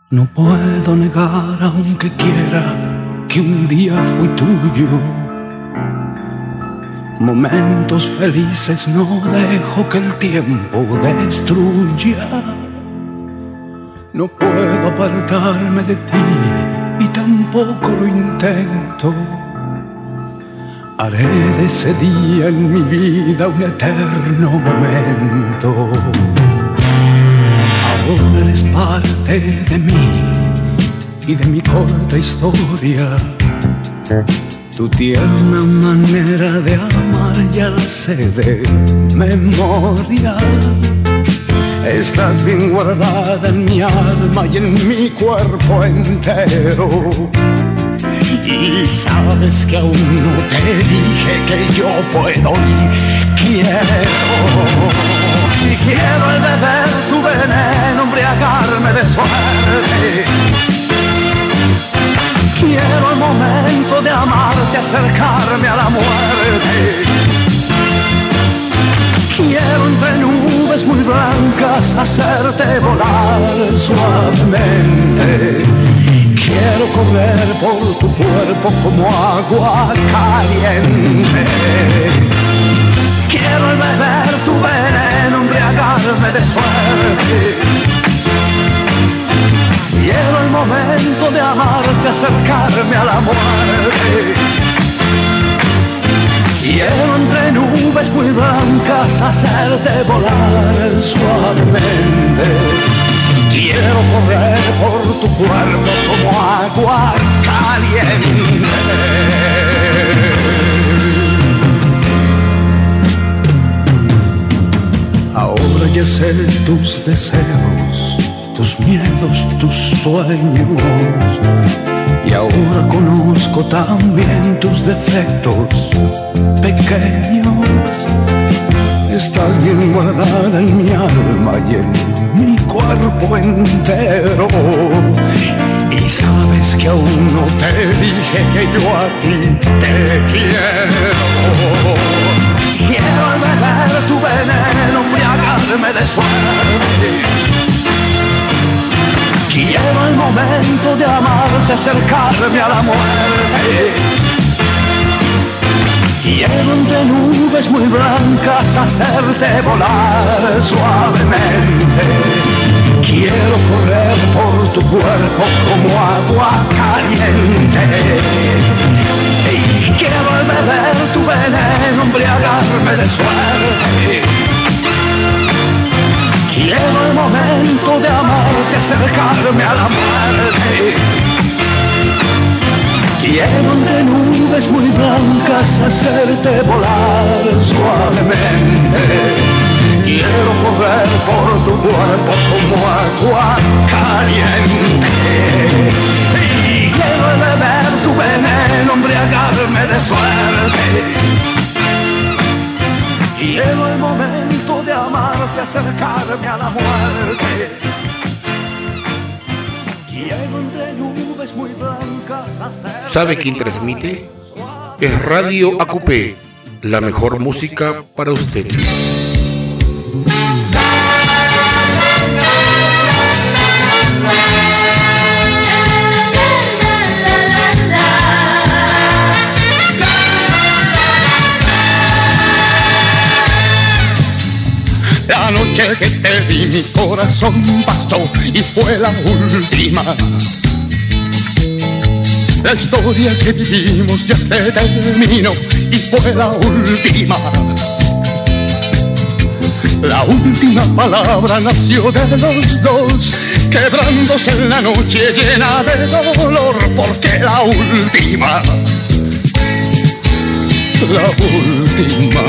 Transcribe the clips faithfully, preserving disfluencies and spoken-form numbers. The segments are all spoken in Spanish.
No puedo negar, aunque quiera, que un día fui tuyo. Momentos felices no dejo que el tiempo destruya. No puedo apartarme de ti y tampoco lo intento. Haré de ese día en mi vida un eterno momento. Ahora eres parte de mí y de mi corta historia. Tu tierna manera de amar ya la sé de memoria. Estás bien guardada en mi alma y en mi cuerpo entero. Y sabes que aún no te dije que yo puedo y quiero. Y quiero el beber tu veneno, embriagarme de suerte. Quiero el momento de amarte, acercarme a la muerte. Quiero entre nubes muy blancas hacerte volar suavemente. Quiero correr por tu cuerpo como agua caliente. Quiero beber tu veneno, embriagarme de suerte. Quiero el momento de amarte, acercarme a la muerte. Quiero entre nubes muy blancas hacerte volar suavemente. Quiero correr por tu cuerpo como agua caliente. Ahora ya sé tus deseos, tus miedos, tus sueños. Y ahora conozco también tus defectos pequeños. Estás bien guardada en mi alma y en mi cuerpo entero. Y sabes que aún no te dije que yo a ti te quiero. Quiero beber tu veneno, embriagarme de suerte. Quiero el momento de amarte, acercarme a la muerte. Quiero entre nubes muy blancas hacerte volar suavemente. Quiero correr por tu cuerpo como agua caliente. Y quiero beber tu veneno, embriagarme de suerte. Quiero el momento de amarte, acercarme a la muerte. Quiero entre nubes muy blancas hacerte volar suavemente. Quiero correr por tu cuerpo como agua caliente. Y quiero beber tu veneno, embriagarme de suerte. Quiero el momento de amarte, acercarme a la muerte. Quiero entre nubes muy blancas hacerte. ¿Sabe quién transmite? Es Radio A Q P, la mejor música para ustedes. La noche que te vi mi corazón pasó y fue la última. La historia que vivimos ya se terminó y fue la última. La última palabra nació de los dos, quebrándose en la noche llena de dolor, porque la última, la última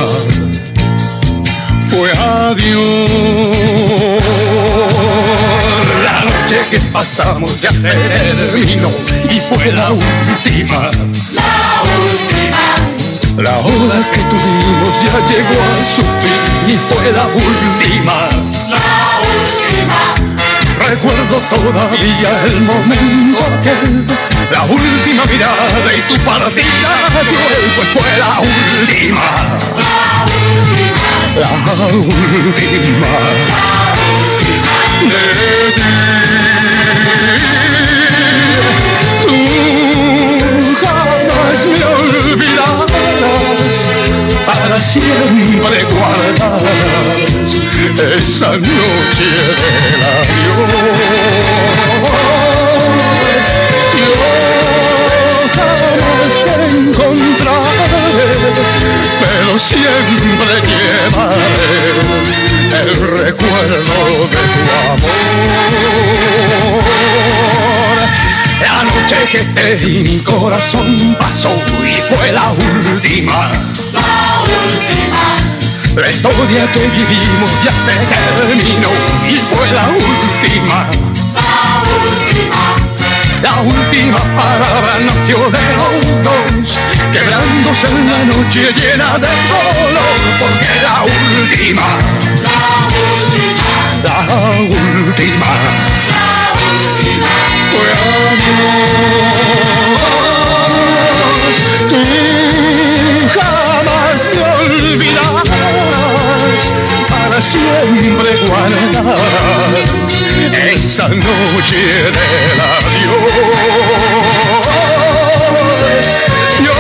fue adiós. La noche que pasamos ya se terminó y fue la última. La última. La hora que tuvimos ya llegó a su fin y fue la última. La última. Recuerdo todavía el momento aquel, la última mirada y tu partida cruel, pues fue la última. La última. La última, La última de ti. siempre guardarás esa noche del adiós. Yo jamás te encontraré, pero siempre llevaré el recuerdo de tu amor. La noche que te di mi corazón pasó y fue la última. La última. La historia que vivimos ya se terminó y fue la última. La última. La última palabra nació de los dos, quebrándose en la noche llena de dolor, porque la última. La última. La última. La última. Fue adiós. Tú jamás me olvidarás, para siempre guardarás esa noche del adiós. Yo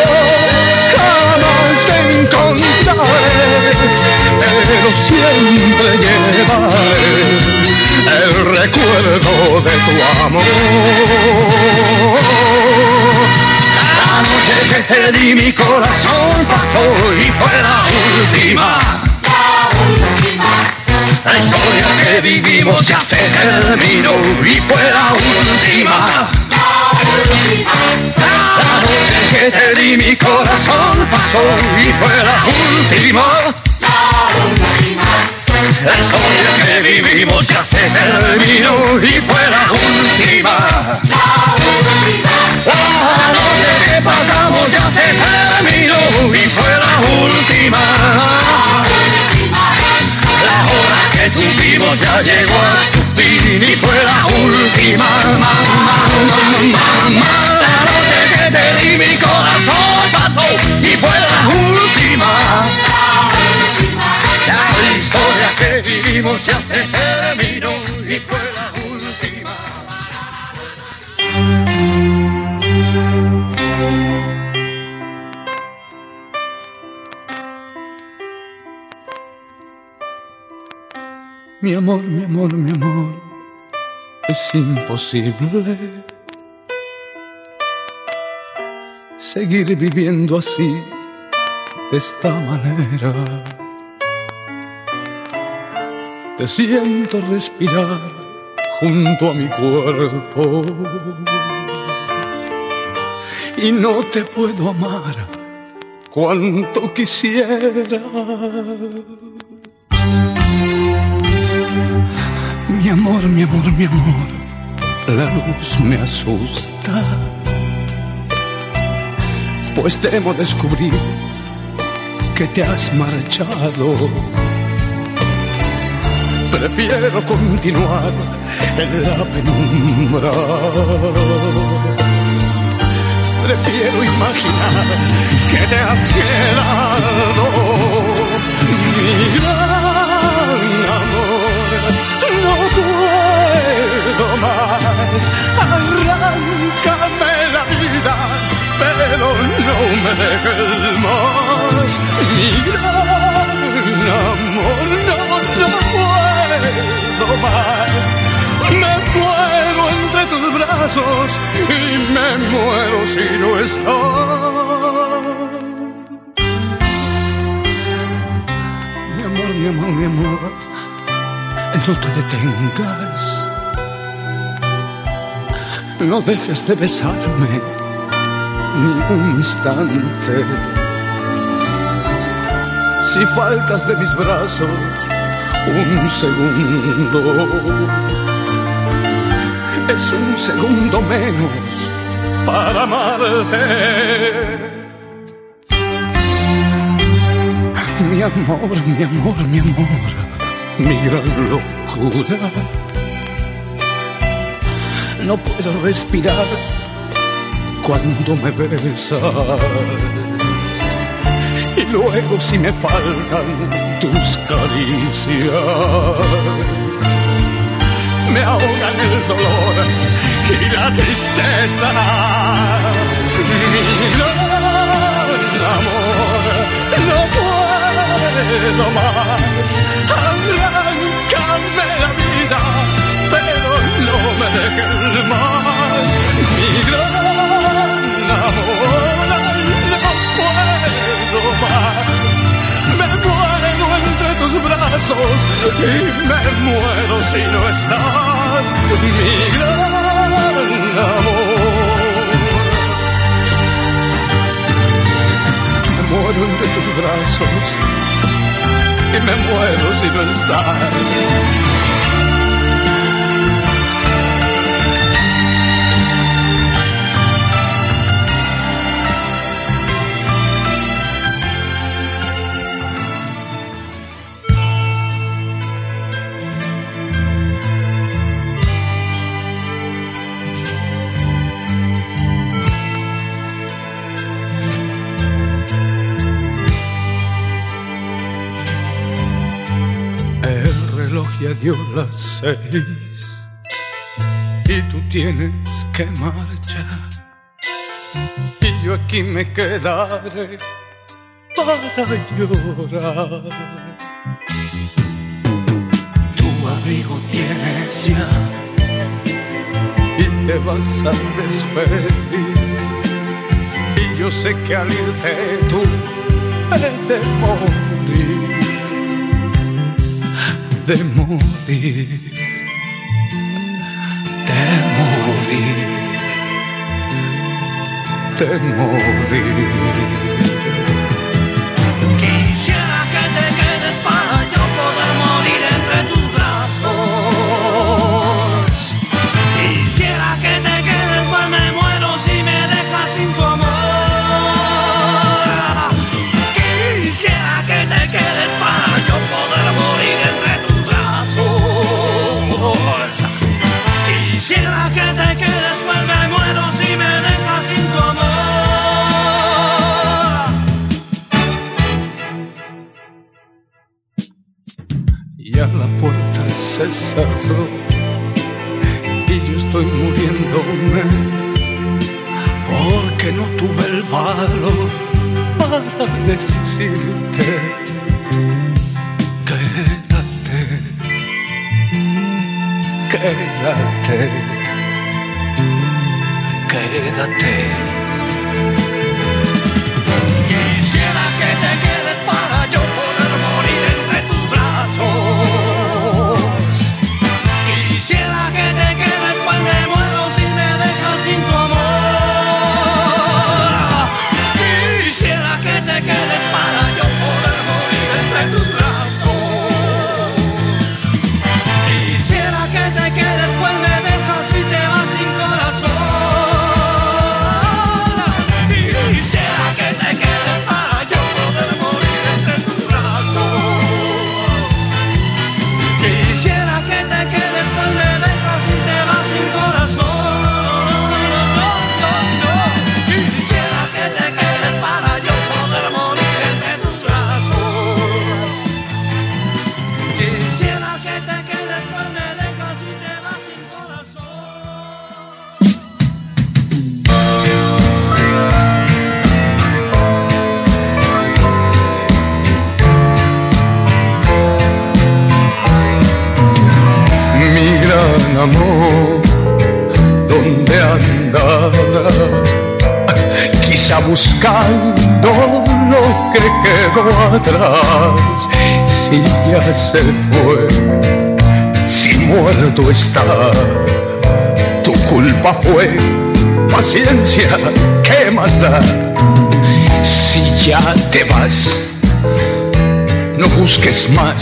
jamás te encontraré, pero siempre llevaré el recuerdo de tu amor. La noche que te di mi corazón pasó y fue la última. La última. La historia que vivimos ya se terminó y fue la última. La última. La noche que te di mi corazón pasó y fue la última. La última. La historia que vivimos ya se terminó y fue la última. La última. La noche que pasamos ya se terminó y fue la última. La hora que tuvimos ya llegó a su fin y fue la última. Ma, ma, ma, ma, ma. La noche que te di mi corazón pasó y fue la última. La historia que vivimos ya se terminó y fue la última. Mi amor, mi amor, mi amor, es imposible seguir viviendo así, de esta manera. Te siento respirar junto a mi cuerpo y no te puedo amar cuanto quisiera. Mi amor, mi amor, mi amor, la luz me asusta, pues temo descubrir que te has marchado. Prefiero continuar en la penumbra. Prefiero imaginar que te has quedado. Mi gran amor, no puedo más. Arráncame la vida, pero no me dejes más. Mi gran amor, no, no puedo más. Me muero entre tus brazos y me muero si no estás. Mi amor, mi amor, mi amor, no te detengas. No dejes de besarme ni un instante. Si faltas de mis brazos un segundo, es un segundo menos para amarte. Mi amor, mi amor, mi amor, mi gran locura. No puedo respirar cuando me besas. Y luego si me faltan tus caricias, me ahogan el dolor y la tristeza. Mi gran amor, no puedo puedo más. Arráncame la vida, pero no me dejes más. Mi gran amor, no puedo más. Me muero entre tus brazos y me muero si no estás. Mi gran amor. Me muero entre tus brazos y me muero si no estás. Ya dio las seis y tú tienes que marchar, y yo aquí me quedaré para llorar. Tu abrigo tienes ya y te vas a despedir, y yo sé que al irte tú he de morir, de morir, de morir, de morir. Quisiera que te quedes para yo poder morir entre tus brazos. Quisiera que te quedes, pues me muero si me dejas sin tu amor. Quisiera que te quedes para yo poder morir entre tus brazos. Quisiera que te quedes, pues me muero si me dejas sin tu amor. Ya la puerta se cerró y yo estoy muriéndome porque no tuve el valor para decirte quédate, quédate, quédate. Quisiera que te quedes para yo poder morir entre tus brazos. Quisiera que te quedes, pues me muero si me dejas sin tu amor. Quisiera que te quedes para yo poder morir entre tus brazos. Quisiera que te quedes, pues me dejas y te vas sin corazón. Quisiera que te quedes para yo poder morir entre tus brazos. Quisiera que te quedes, pues me dejas y te vas sin corazón. Quisiera que te quedes para yo poder morir entre tus brazos. Quisiera que te quedes, pues me dejas y te vas sin corazón. Mi gran amor, ¿dónde andará? Quizá buscando lo que quedó atrás. Si ya se fue, si muerto está, tu culpa fue, paciencia, ¿qué más da? Si ya te vas, no busques más,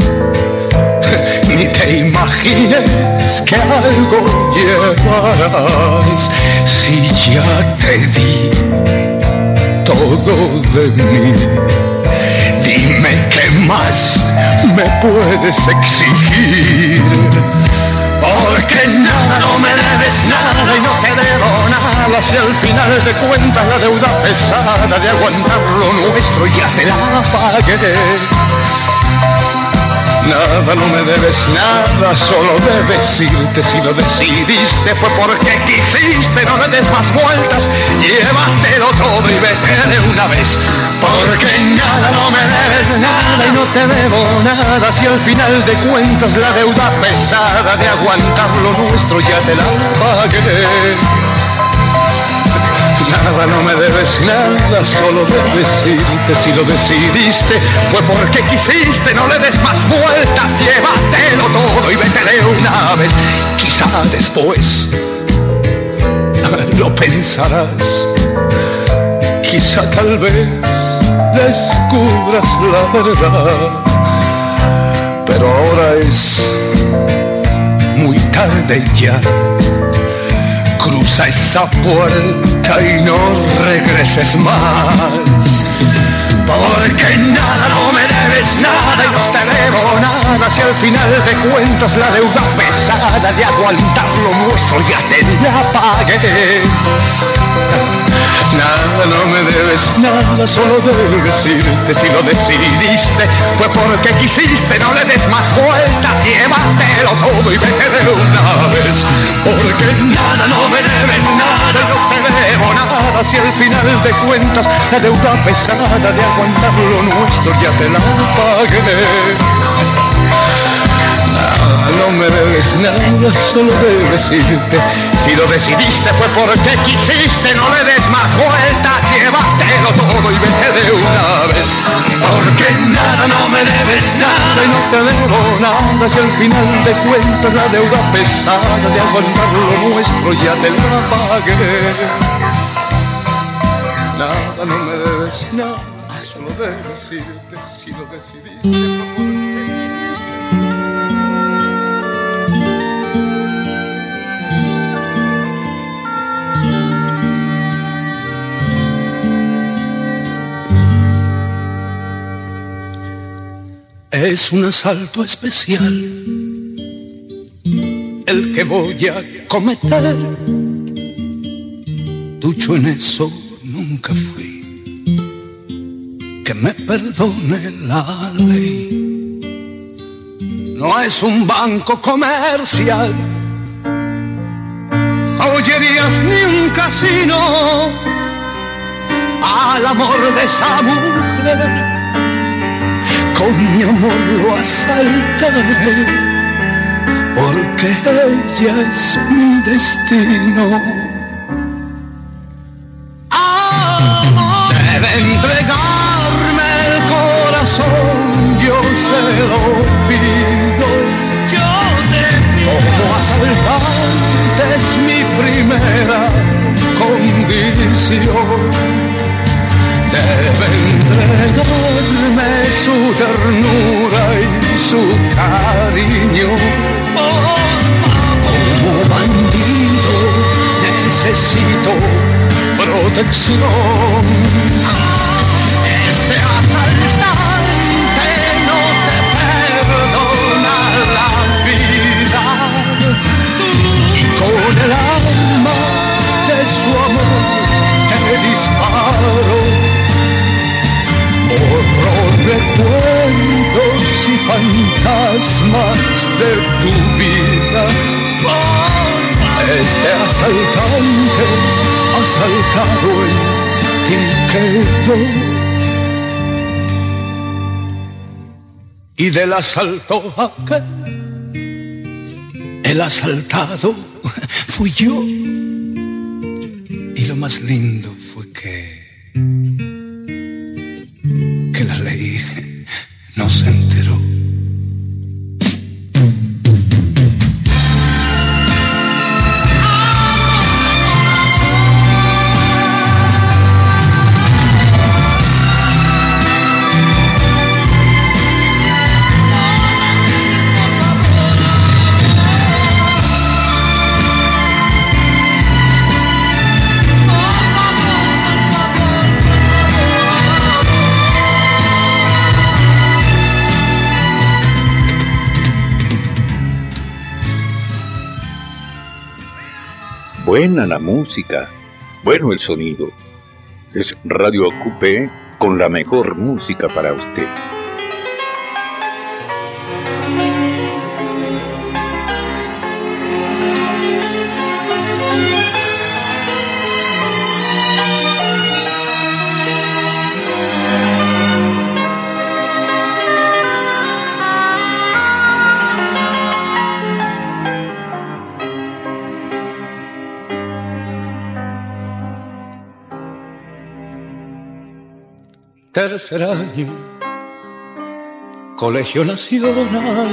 ni te imagines que algo llevarás. Si ya te di todo de mí, dime qué más me puedes exigir. Porque nada, no me debes nada y no te debo nada. Si al final de cuentas la deuda pesada de aguantar lo nuestro ya te la pagué. Nada, no me debes nada, solo debes irte. Si lo decidiste fue porque quisiste, no le des más vueltas, llévatelo todo y vete de una vez. Porque nada, no me debes nada y no te debo nada. Si al final de cuentas la deuda pesada de aguantar lo nuestro ya te la pagué. Nada, no me debes nada, solo debes irte. Si lo decidiste fue porque quisiste, no le des más vueltas, llévatelo todo y vete de una vez. Quizá después lo pensarás, quizá tal vez descubras la verdad, pero ahora es muy tarde ya. Cruza esa puerta y no regreses más. Porque nada, no me debes nada y no te debo nada. Si al final de cuentas la deuda pesada de aguantar lo nuestro ya te la pagué. Nada, no me debes nada, solo debes irte. Si lo decidiste fue porque quisiste, no le des más vueltas, llévatelo todo y vete de una vez. Porque nada, no me debes nada y no te debo nada. Si al final de cuentas la deuda pesada de aguantar lo nuestro ya te la pagué. Nada, no me debes nada, solo debes irte. Si lo decidiste fue porque quisiste, no le des más vueltas, llévatelo todo y vete de una vez. Porque nada, no me debes nada y no te debo nada. Si al final de cuentas la deuda pesada de aguantar lo nuestro ya te la pagué. Nada, no me debes nada, solo debes irte. Si lo decidiste fue porque... Es un asalto especial el que voy a cometer. Ducho en eso nunca fui, que me perdone la ley. No es un banco comercial, joyerías ni un casino. Al amor de esa mujer con mi amor lo asaltaré, porque ella es mi destino. Ah, debe entregarme el corazón, yo se lo pido. Yo te pido. Como asaltante es mi primera condición. Debe entregarme su ternura y su cariño. Como bandido necesito protección. Este asaltante no te perdona la vida, y con el alma de su amor te disparo. Borro recuerdos y fantasmas de tu vida. Este asaltante asaltado en ti quedó. Y del asalto aquel, el asaltado fui yo. Y lo más lindo fue que que la ley no se enteró. Buena la música, bueno el sonido. Es Radio Acupé con la mejor música para usted. tercer año, Colegio Nacional,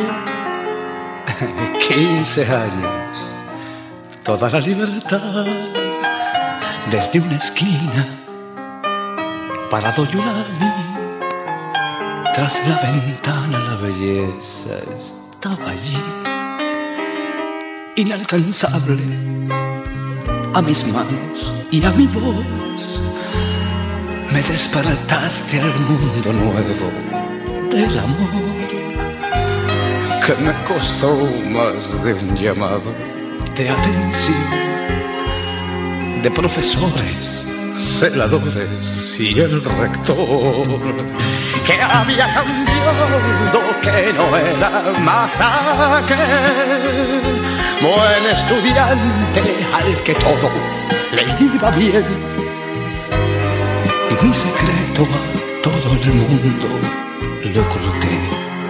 quince años, toda la libertad, desde una esquina, parado yo la vi, tras la ventana la belleza estaba allí, inalcanzable a mis manos y a mi voz, me despertaste al mundo nuevo del amor, que me costó más de un llamado de atención, de profesores, celadores y el rector, que había cambiado, que no era más aquel buen estudiante al que todo le iba bien. Y mi secreto a todo el mundo le oculté,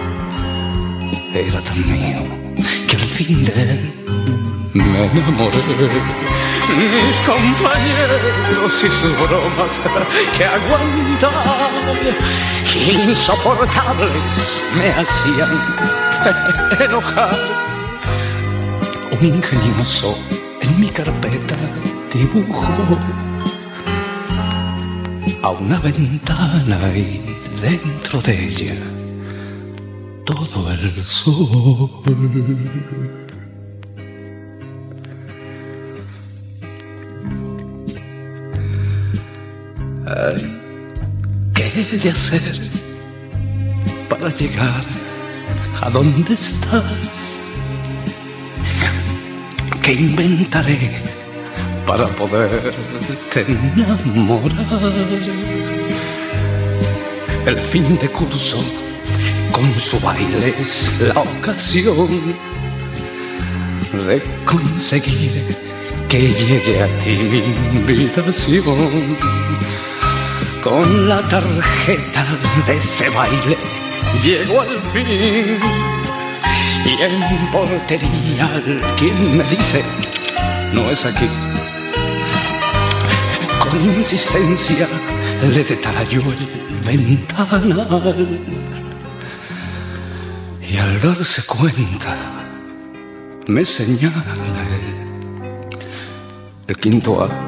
era tan mío que al fin de él me enamoré. Mis compañeros y sus bromas que aguantar, insoportables, me hacían enojar. Un ingenioso en mi carpeta dibujó a una ventana y dentro de ella todo el sol. Ay, ¿qué he de hacer para llegar a donde estás? ¿Qué inventaré para poderte enamorar? El fin de curso con su baile es la ocasión de conseguir que llegue a ti mi invitación. Con la tarjeta de ese baile llego al fin, y en portería alguien me dice no es aquí. Con insistencia le detallo el ventanal, y al darse cuenta me señala el, el quinto A.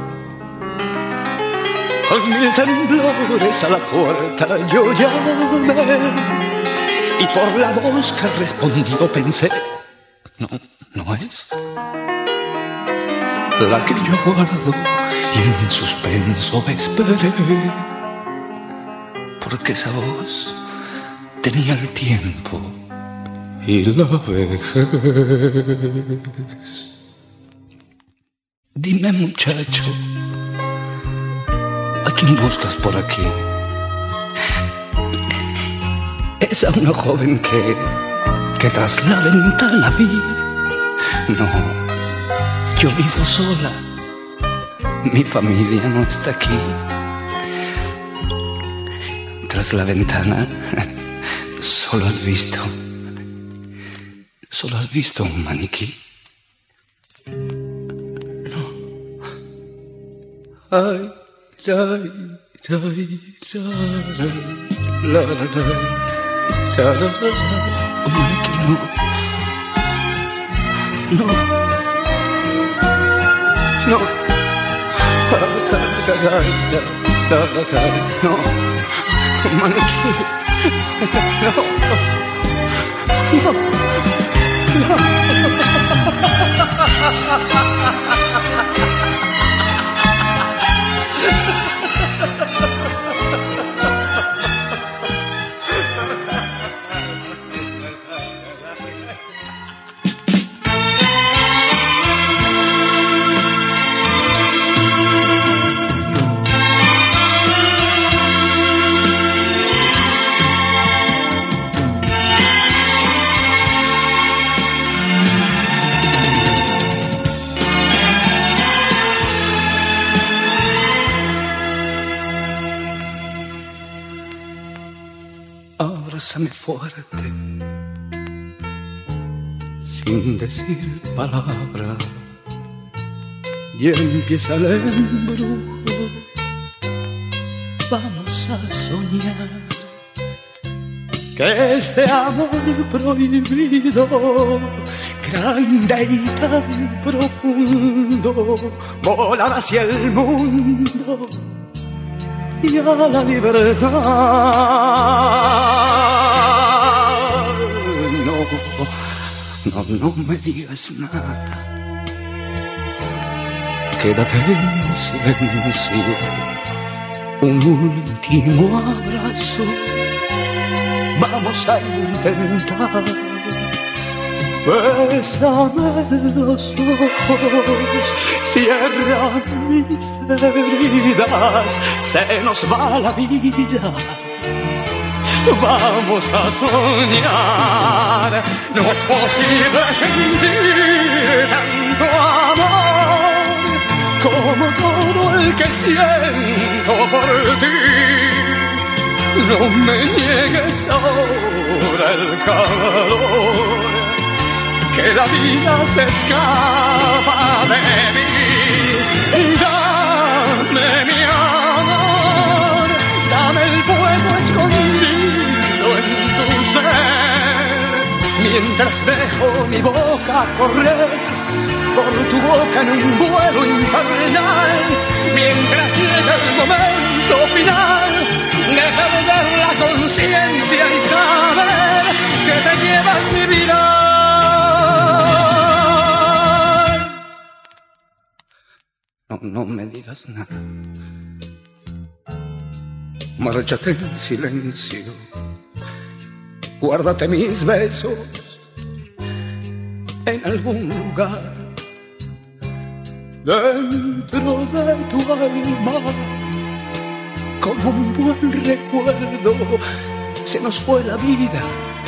Con mil temblores a la puerta yo llamé, y por la voz que respondió pensé, no, no es la que yo guardo, y en suspenso esperé, porque esa voz tenía el tiempo y la vejez. Dime, muchacho, ¿a quién buscas por aquí? Es a una joven que, que tras la ventana vi. No, yo vivo sola, mi familia no está aquí. Tras la ventana solo has visto, solo has visto un maniquí. No. Ay, ay, ay, la, la, la, la, un maniquí, no. No. No. No. Un maniquí. No. No. No. Abrázame fuerte, sin decir palabra, y empieza el embrujo. Vamos a soñar que este amor prohibido, grande y tan profundo, volar hacia el mundo y a la libertad. No, no, no me digas nada. Quédate en silencio, un último abrazo. Vamos a intentar. Bésame los ojos, cierra mis heridas, se nos va la vida. Vamos a soñar, no es posible sentir tanto amor como todo el que siento por ti. No me niegues ahora el calor, que la vida se escapa de mí. Dame mi amor, dame el fuego escondido en tu ser, mientras dejo mi boca correr por tu boca en un vuelo infernal, mientras llega el momento final de perder la conciencia y saber que te llevas mi vida. No, no me digas nada. Márchate en silencio. Guárdate mis besos en algún lugar dentro de tu alma. Como un buen recuerdo se nos fue la vida.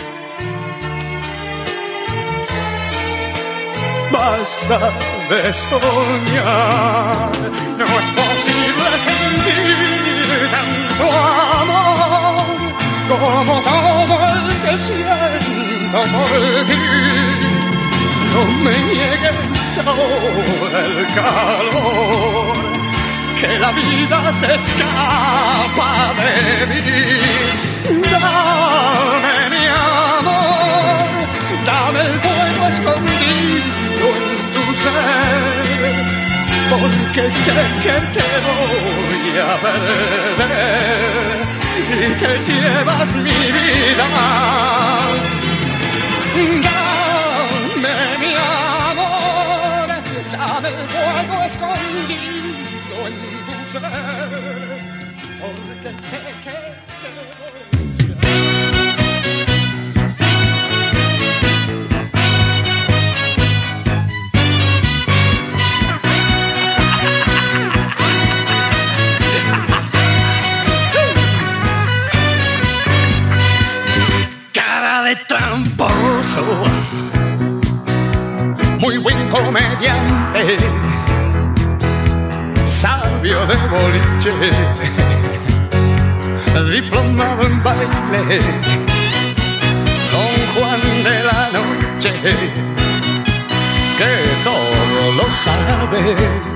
Basta de soñar, no es posible sentir tanto amor como todo el que siento por ti. No me niegues ahora el calor, que la vida se escapa de mí. Dame mi amor, dame el fuego escondido en tu ser, porque sé que te voy a perder y te llevas mi vida. Dame mi amor, dame el fuego escondido en tu ser, porque sé que te voy a tramposo, muy buen comediante, sabio de boliche, diplomado en baile, Don Juan de la noche, que todo lo sabe.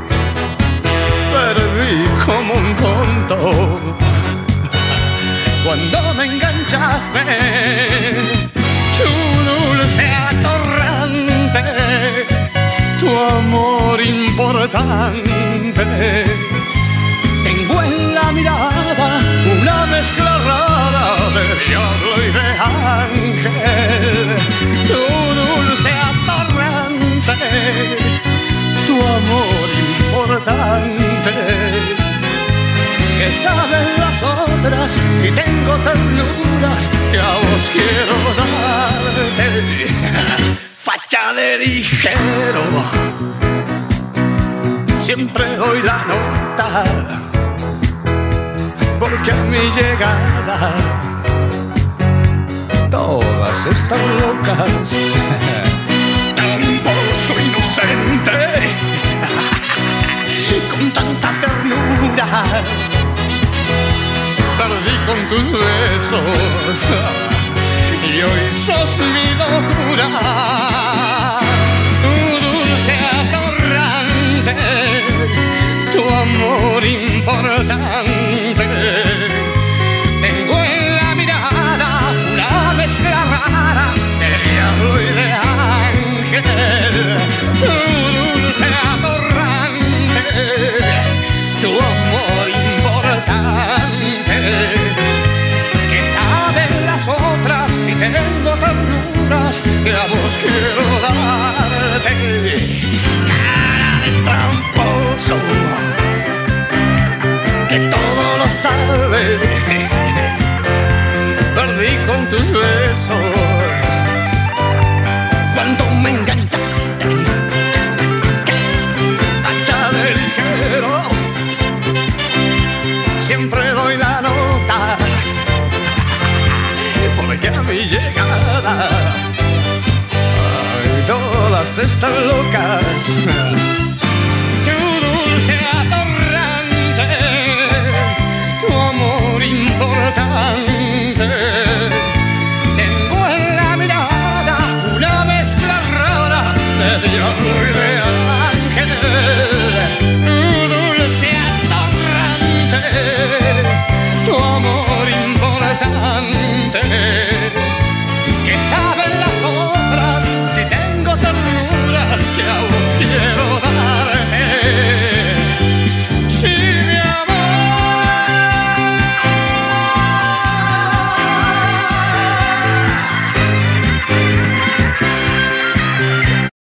Perdí como un tonto cuando me enganchaste, tu dulce atorrante, tu amor importante. Tengo en la mirada una mezcla rara de diablo y de ángel, tu dulce atorrante, tu amor importante. Que saben las otras si tengo ternuras que a vos quiero darte. Facha de ligero, siempre doy la nota, porque a mi llegada todas están locas. Tramposo inocente, con tanta ternura, perdí con tus besos y hoy sos mi locura. Tu dulce atorrante, tu amor importante, todas están locas. Tu dulce atorrante, tu amor importante. Tengo en la mirada una mezcla rara de diablo y de